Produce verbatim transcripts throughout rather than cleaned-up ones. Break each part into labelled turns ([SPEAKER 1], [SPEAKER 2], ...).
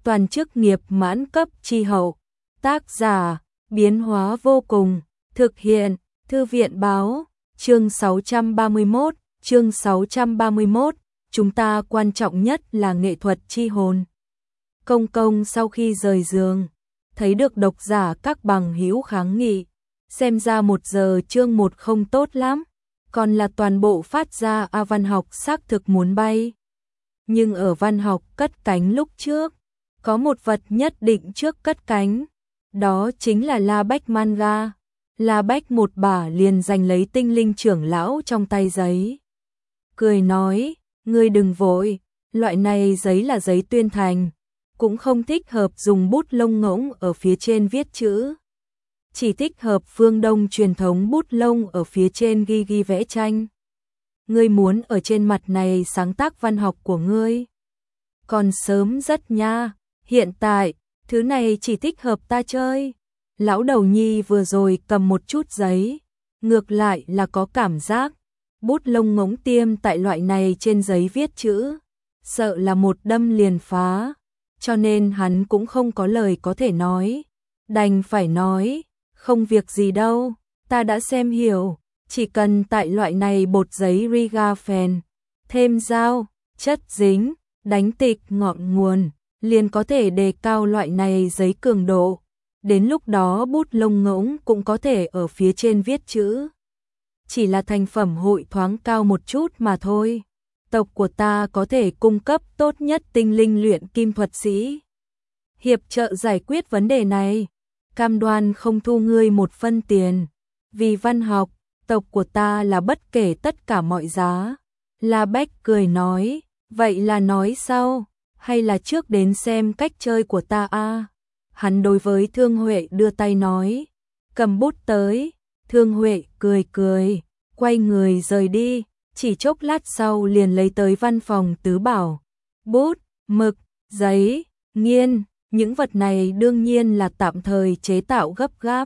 [SPEAKER 1] toàn chức nghiệp mãn cấp chi hậu. Tác giả, biến hóa vô cùng, thực hiện, Thư viện báo, chương sáu trăm ba mươi mốt, chương sáu trăm ba mươi mốt, chúng ta quan trọng nhất là nghệ thuật chi hồn. Công công sau khi rời giường, thấy được độc giả các bằng hữu kháng nghị, xem ra một giờ chương một không tốt lắm, còn là toàn bộ phát ra A văn học xác thực muốn bay. Nhưng ở văn học cất cánh lúc trước, có một vật nhất định trước cất cánh, đó chính là La Bách manga. La Bách một bả liền giành lấy tinh linh trưởng lão trong tay giấy. Cười nói, ngươi đừng vội, loại này giấy là giấy tuyên thành, cũng không thích hợp dùng bút lông ngỗng ở phía trên viết chữ. Chỉ thích hợp phương Đông truyền thống bút lông ở phía trên ghi ghi vẽ tranh. Ngươi muốn ở trên mặt này sáng tác văn học của ngươi. Còn sớm rất nha, hiện tại, thứ này chỉ thích hợp ta chơi. Lão đầu nhi vừa rồi cầm một chút giấy, ngược lại là có cảm giác, bút lông ngỗng tiêm tại loại này trên giấy viết chữ, sợ là một đâm liền phá, cho nên hắn cũng không có lời có thể nói, đành phải nói, không việc gì đâu, ta đã xem hiểu, chỉ cần tại loại này bột giấy Rigafen, thêm dao, chất dính, đánh tịch ngọn nguồn, liền có thể đề cao loại này giấy cường độ. Đến lúc đó bút lông ngỗng cũng có thể ở phía trên viết chữ. Chỉ là thành phẩm hội thoáng cao một chút mà thôi. Tộc của ta có thể cung cấp tốt nhất tinh linh luyện kim thuật sĩ. Hiệp trợ giải quyết vấn đề này. Cam đoan không thu ngươi một phân tiền. Vì văn học, tộc của ta là bất kể tất cả mọi giá. La Bách cười nói, vậy là nói sau, hay là trước đến xem cách chơi của ta a? Hắn đối với Thương Huệ đưa tay nói, cầm bút tới, Thương Huệ cười cười, quay người rời đi, chỉ chốc lát sau liền lấy tới văn phòng tứ bảo, bút, mực, giấy, nghiên, những vật này đương nhiên là tạm thời chế tạo gấp gáp.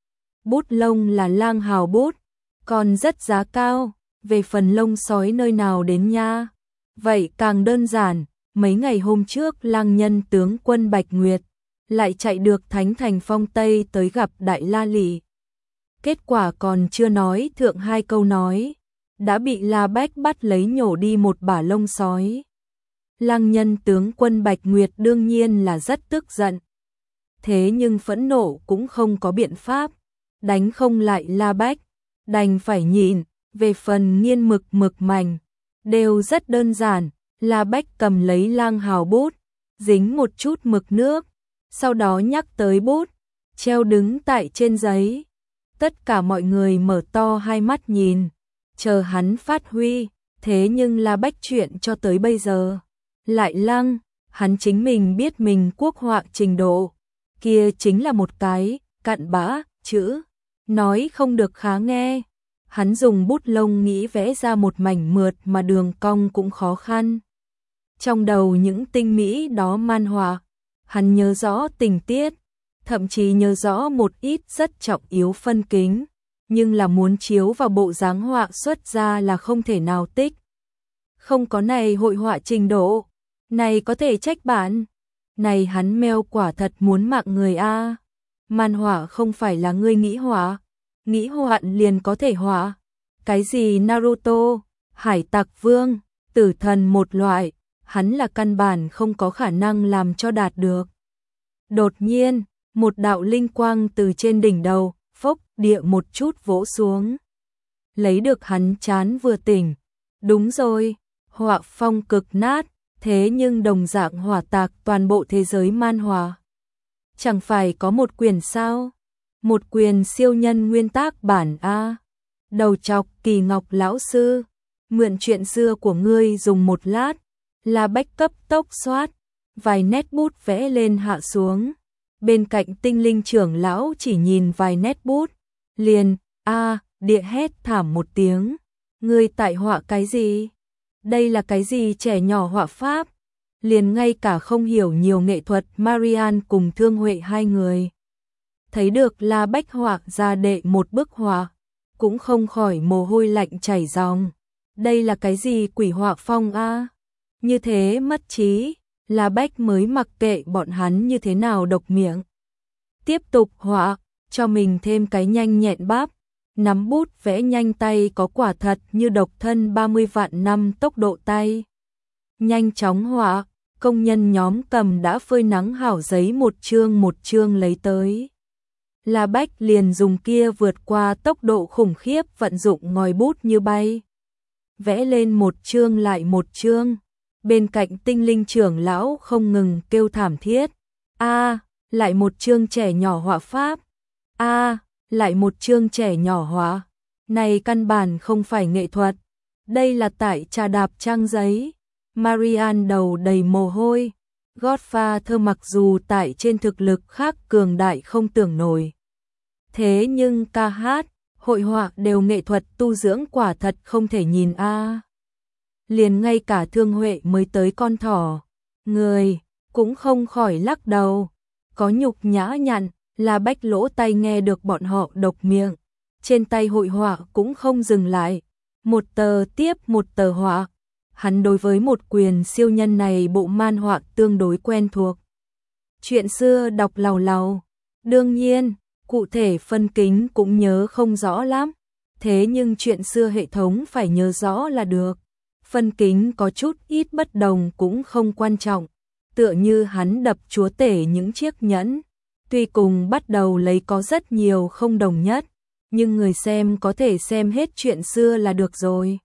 [SPEAKER 1] Bút lông là lang hào bút, còn rất giá cao, về phần lông sói nơi nào đến nha. Vậy càng đơn giản, mấy ngày hôm trước lang nhân tướng quân Bạch Nguyệt lại chạy được Thánh Thành Phong Tây tới gặp Đại La Lị. Kết quả còn chưa nói thượng hai câu nói, đã bị La Bách bắt lấy nhổ đi một bả lông sói. Lang nhân tướng quân Bạch Nguyệt đương nhiên là rất tức giận. Thế nhưng phẫn nộ cũng không có biện pháp, đánh không lại La Bách, đành phải nhịn, về phần nghiên mực mực mảnh, đều rất đơn giản, La Bách cầm lấy lang hào bút, dính một chút mực nước, sau đó nhắc tới bút, treo đứng tại trên giấy. Tất cả mọi người mở to hai mắt nhìn, chờ hắn phát huy, thế nhưng La Bách chuyện cho tới bây giờ. Lại lăng, hắn chính mình biết mình quốc họa trình độ, kia chính là một cái, cặn bã, chữ, nói không được khá nghe. Hắn dùng bút lông nghĩ vẽ ra một mảnh mượt mà đường cong cũng khó khăn. Trong đầu những tinh mỹ đó man họa, hắn nhớ rõ tình tiết, thậm chí nhớ rõ một ít rất trọng yếu phân kính, nhưng là muốn chiếu vào bộ dáng họa xuất ra là không thể nào tích. Không có này hội họa trình độ, này có thể trách bản, này hắn meo quả thật muốn mạng người a. Man họa không phải là ngươi nghĩ họa, nghĩ họa liền có thể họa. Cái gì Naruto, Hải Tặc Vương, Tử Thần một loại, hắn là căn bản không có khả năng làm cho đạt được. Đột nhiên, một đạo linh quang từ trên đỉnh đầu, phốc địa một chút vỗ xuống. Lấy được hắn chán vừa tỉnh. Đúng rồi, họa phong cực nát, thế nhưng đồng dạng hỏa tạc toàn bộ thế giới man họa. Chẳng phải có một quyền sao? Một quyền siêu nhân nguyên tác bản A. Đầu chọc Kỳ Ngọc lão sư, mượn chuyện xưa của ngươi dùng một lát, là bách cấp tốc xoát, vài nét bút vẽ lên hạ xuống. Bên cạnh tinh linh trưởng lão chỉ nhìn vài nét bút, liền, a địa hét thảm một tiếng. Ngươi tại họa cái gì? Đây là cái gì trẻ nhỏ họa pháp? Liền ngay cả không hiểu nhiều nghệ thuật Marian cùng Thương Huệ hai người. Thấy được La Bách họa ra đệ một bức họa, cũng không khỏi mồ hôi lạnh chảy ròng. Đây là cái gì quỷ họa phong a? Như thế mất trí, La Bách mới mặc kệ bọn hắn như thế nào độc miệng. Tiếp tục họa, cho mình thêm cái nhanh nhẹn bắp, nắm bút vẽ nhanh tay có quả thật như độc thân ba mươi vạn năm tốc độ tay. Nhanh chóng họa, công nhân nhóm cầm đã phơi nắng hảo giấy một chương một chương lấy tới. La Bách liền dùng kia vượt qua tốc độ khủng khiếp vận dụng ngòi bút như bay. Vẽ lên một chương lại một chương, bên cạnh tinh linh trưởng lão không ngừng kêu thảm thiết. A, lại một chương trẻ nhỏ họa pháp. A, lại một chương trẻ nhỏ họa. Này căn bản không phải nghệ thuật, đây là tại trà đạp trang giấy. Marian đầu đầy mồ hôi. Godfather mặc dù tại trên thực lực khác cường đại không tưởng nổi. Thế nhưng ca hát, hội họa đều nghệ thuật tu dưỡng quả thật không thể nhìn a. À. Liền ngay cả Thương Huệ mới tới con thỏ, người cũng không khỏi lắc đầu, có nhục nhã nhặn, La Bách lỗ tai nghe được bọn họ độc miệng, trên tay hội họa cũng không dừng lại, một tờ tiếp một tờ họa. Hắn đối với một quyền siêu nhân này bộ man họa tương đối quen thuộc. Chuyện xưa đọc làu làu, đương nhiên, cụ thể phân kính cũng nhớ không rõ lắm, thế nhưng chuyện xưa hệ thống phải nhớ rõ là được. Phân kính có chút ít bất đồng cũng không quan trọng, tựa như hắn đập chúa tể những chiếc nhẫn, tuy cùng bắt đầu lấy có rất nhiều không đồng nhất, nhưng người xem có thể xem hết chuyện xưa là được rồi.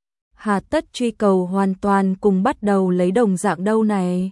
[SPEAKER 1] Hà tất truy cầu hoàn toàn cùng bắt đầu lấy đồng dạng đâu này.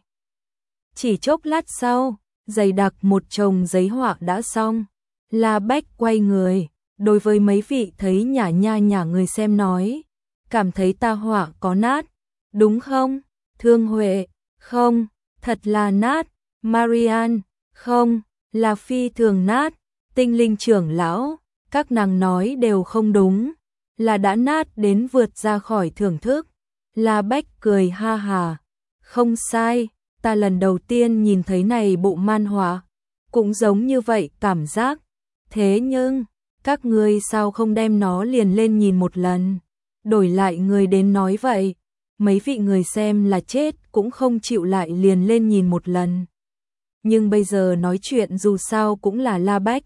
[SPEAKER 1] Chỉ chốc lát sau, dày đặc một chồng giấy họa đã xong. La Bách quay người, đối với mấy vị thấy nhả nha nhả người xem nói, cảm thấy ta họa có nát, đúng không? Thương Huệ, không, thật là nát. Marian, không, là phi thường nát. Tinh linh trưởng lão, các nàng nói đều không đúng, là đã nát đến vượt ra khỏi thưởng thức. La Bách cười ha hà, không sai, ta lần đầu tiên nhìn thấy này bộ man họa, cũng giống như vậy cảm giác. Thế nhưng, các ngươi sao không đem nó liền lên nhìn một lần? Đổi lại người đến nói vậy, mấy vị người xem là chết cũng không chịu lại liền lên nhìn một lần. Nhưng bây giờ nói chuyện dù sao cũng là La Bách,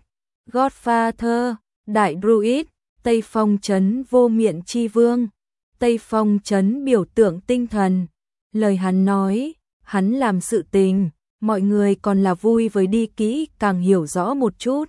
[SPEAKER 1] Godfather, Đại Druid, Tây Phong Trấn Vô Miện Chi Vương, Tây Phong Trấn biểu tượng tinh thần. Lời hắn nói, hắn làm sự tình, mọi người còn là vui với đi kỹ càng hiểu rõ một chút.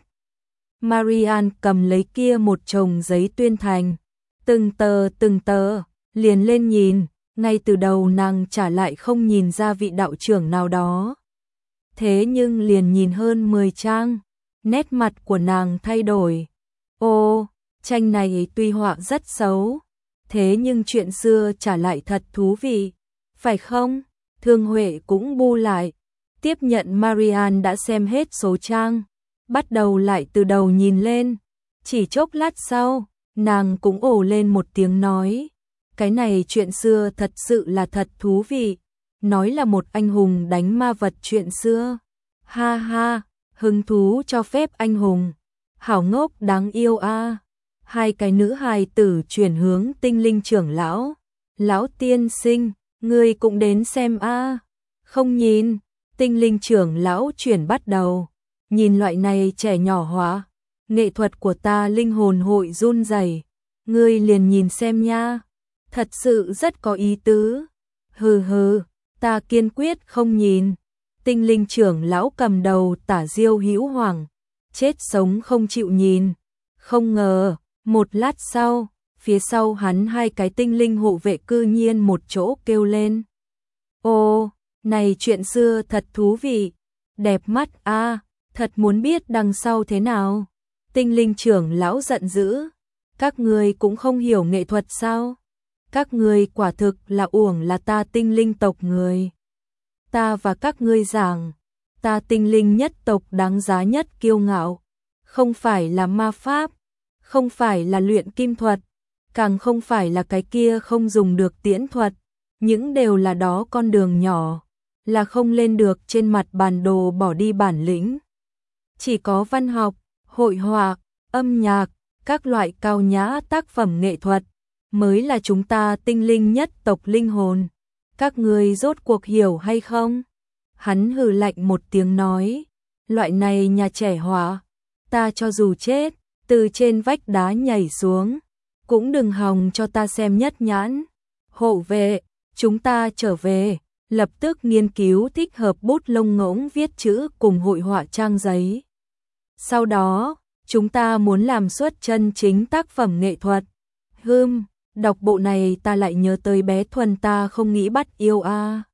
[SPEAKER 1] Marian cầm lấy kia một chồng giấy tuyên thành, từng tờ từng tờ, liền lên nhìn, ngay từ đầu nàng trả lại không nhìn ra vị đạo trưởng nào đó. Thế nhưng liền nhìn hơn mười trang, nét mặt của nàng thay đổi. Ô, tranh này tuy họa rất xấu, thế nhưng chuyện xưa trả lại thật thú vị, phải không? Thương Huệ cũng bu lại, tiếp nhận Marian đã xem hết số trang, bắt đầu lại từ đầu nhìn lên. Chỉ chốc lát sau, nàng cũng ồ lên một tiếng nói, cái này chuyện xưa thật sự là thật thú vị, nói là một anh hùng đánh ma vật chuyện xưa. Ha ha, hứng thú cho phép anh hùng, hảo ngốc đáng yêu a. À. Hai cái nữ hài tử chuyển hướng tinh linh trưởng lão, lão tiên sinh, ngươi cũng đến xem a. À. Không nhìn, tinh linh trưởng lão chuyển bắt đầu, nhìn loại này trẻ nhỏ hóa, nghệ thuật của ta linh hồn hội run rẩy, ngươi liền nhìn xem nha, thật sự rất có ý tứ. Hừ hừ, ta kiên quyết không nhìn. Tinh linh trưởng lão cầm đầu Tả Diêu Hữu Hoàng, chết sống không chịu nhìn. Không ngờ, một lát sau, phía sau hắn hai cái tinh linh hộ vệ cư nhiên một chỗ kêu lên. Ô, này chuyện xưa thật thú vị, đẹp mắt a, à, thật muốn biết đằng sau thế nào. Tinh linh trưởng lão giận dữ, các ngươi cũng không hiểu nghệ thuật sao? Các ngươi quả thực là uổng là ta tinh linh tộc người. Ta và các ngươi giảng, ta tinh linh nhất tộc đáng giá nhất kiêu ngạo, không phải là ma pháp, không phải là luyện kim thuật, càng không phải là cái kia không dùng được tiễn thuật, những đều là đó con đường nhỏ, là không lên được trên mặt bản đồ bỏ đi bản lĩnh. Chỉ có văn học, hội họa, âm nhạc, các loại cao nhã tác phẩm nghệ thuật mới là chúng ta tinh linh nhất tộc linh hồn. các ngươi rốt cuộc hiểu hay không? Hắn hừ lạnh một tiếng nói, loại này nhà trẻ họa, ta cho dù chết, từ trên vách đá nhảy xuống, cũng đừng hòng cho ta xem nhất nhãn. Hộ vệ, chúng ta trở về, lập tức nghiên cứu thích hợp bút lông ngỗng viết chữ cùng hội họa trang giấy. Sau đó, chúng ta muốn làm xuất chân chính tác phẩm nghệ thuật. Hừm, đọc bộ này ta lại nhớ tới bé Thuần ta không nghĩ bắt yêu a.